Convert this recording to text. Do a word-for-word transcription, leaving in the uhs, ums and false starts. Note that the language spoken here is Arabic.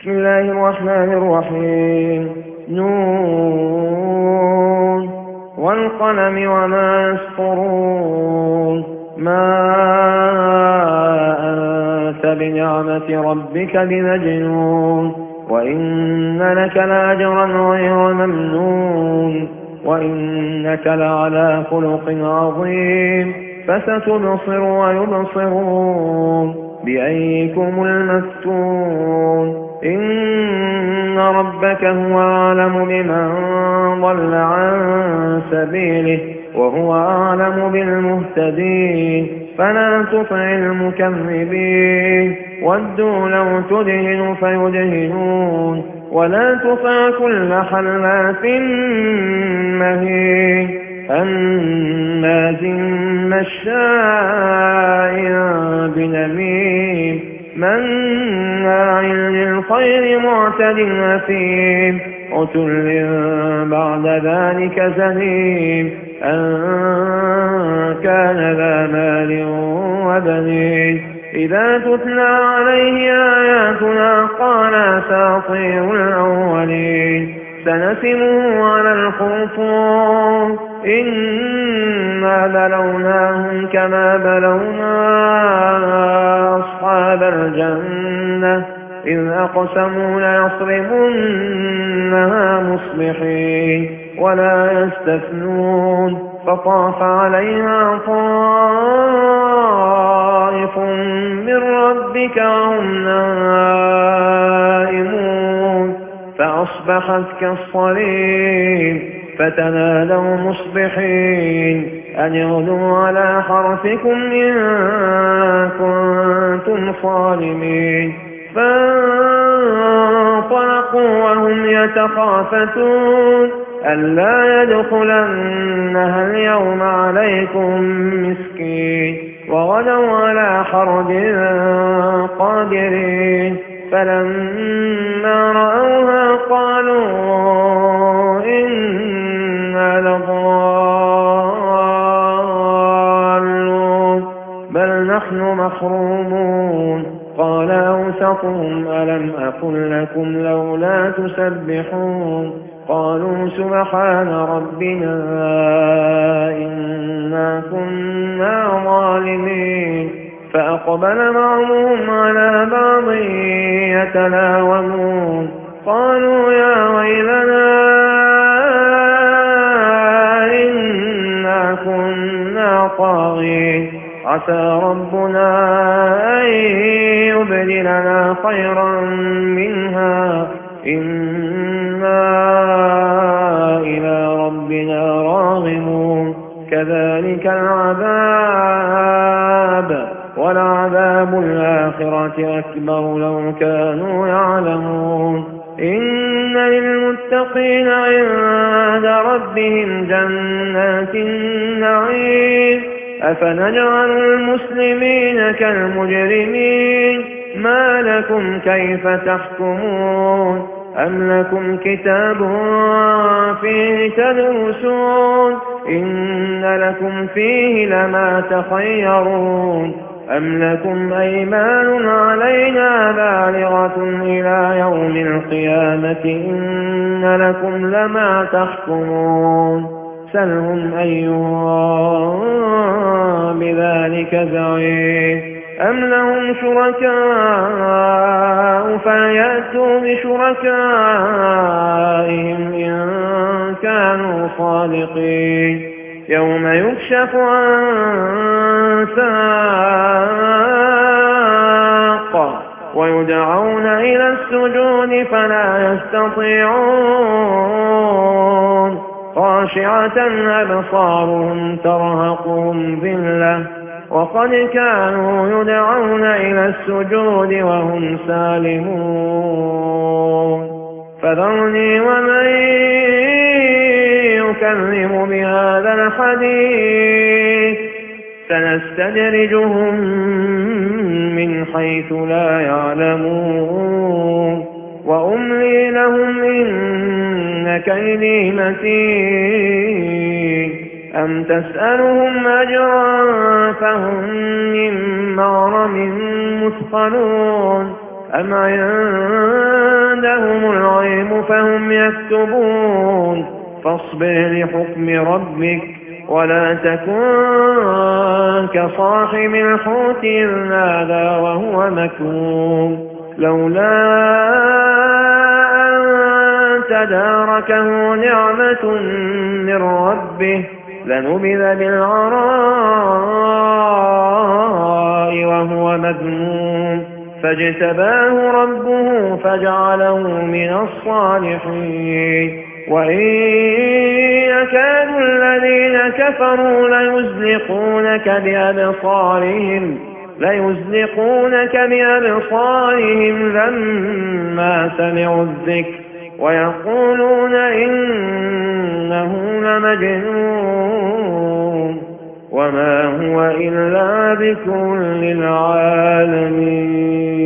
بسم الله الرحمن الرحيم. نون والقلم وما يسطرون. ما أنت بنعمة ربك بمجنون، وإن لك لأجرا غير ممنون، وإنك لعلى خلق عظيم. فستبصر ويبصرون بأيكم المفتون. إن ربك هو أعلم بمن ضل عن سبيله وهو أعلم بالمهتدين. فلا تطع المكذبين، ودوا لو تدهن فيدهنون، ولا تطع كل حلاف مهين هماز مشاء بنميم مناع للخير معتد أثيم عتل بعد ذلك زنيم أن كان ذا مال وبنين. إذا تتلى عليه آياتنا قال أساطير الأولين. سنسمه على الخرطوم إنا بلوناهم كما بلونا أصحاب الجنة إذ أقسموا ليصرمنها مصبحين ولا يستثنون. فطاف عليها طائف من ربك وهم نائمون فأصبحت كالصريم. فتنادوا مصبحين أن اغدوا على حرثكم إن كنتم صارمين. فانطلقوا وهم يتخافتون ألا يدخلنها اليوم عليكم مسكين. وغدوا على حرد قادرين. فلما رأوها قالوا إنا لضالون بل نحن محرومون. قال أوسطهم ألم أقل لكم لولا تسبحون. قالوا سبحان ربنا إنا كنا ظالمين. فأقبل بعضهم على بعض يتلاومون قالوا يا ويلنا إنا كنا طاغين. عسى ربنا أن يبدلنا خيرا منها إنا إلى ربنا راغبون. كذلك العذاب ولعذاب الآخرة أكبر لو كانوا يعلمون. إن للمتقين عند ربهم جنات النعيم. أفنجعل المسلمين كالمجرمين ما لكم كيف تحكمون. أم لكم كتاب فيه تدرسون إن لكم فيه لما تخيرون. أم لكم أيمان علينا بالغة إلى يوم القيامة إن لكم لما تحكمون. سلهم أيهم بذلك زعيم. أم لهم شركاء فليأتوا بشركائهم إن كانوا صادقين. يوم يكشف عن ساق ويدعون إلى السجود فلا يستطيعون. خاشعة أبصارهم ترهقهم ذلة وقد كانوا يدعون إلى السجود وهم سالمون. فذرني ومن يكذب بهذا الحديث سنستدرجهم من حيث لا يعلمون وأملي لهم إن كيدي متين. أم تسألهم أجرا فهم من مغرم مثقلون أم عند يكتبون فاصبر لحكم ربك ولا تكن كصاحب الحوت إذ نادى وهو مكذوب لولا أن تداركه نعمة من ربه لنبذ بالعراء وهو مذموم فاجتباه ربه فجعله من الصالحين وإن يكاد الذين كفروا ليزلقونك بأبصارهم ليزلقونك بأبصارهم لما سمعوا الذكر ويقولون إنه لمجنون وما هو إلا ذكر للعالمين.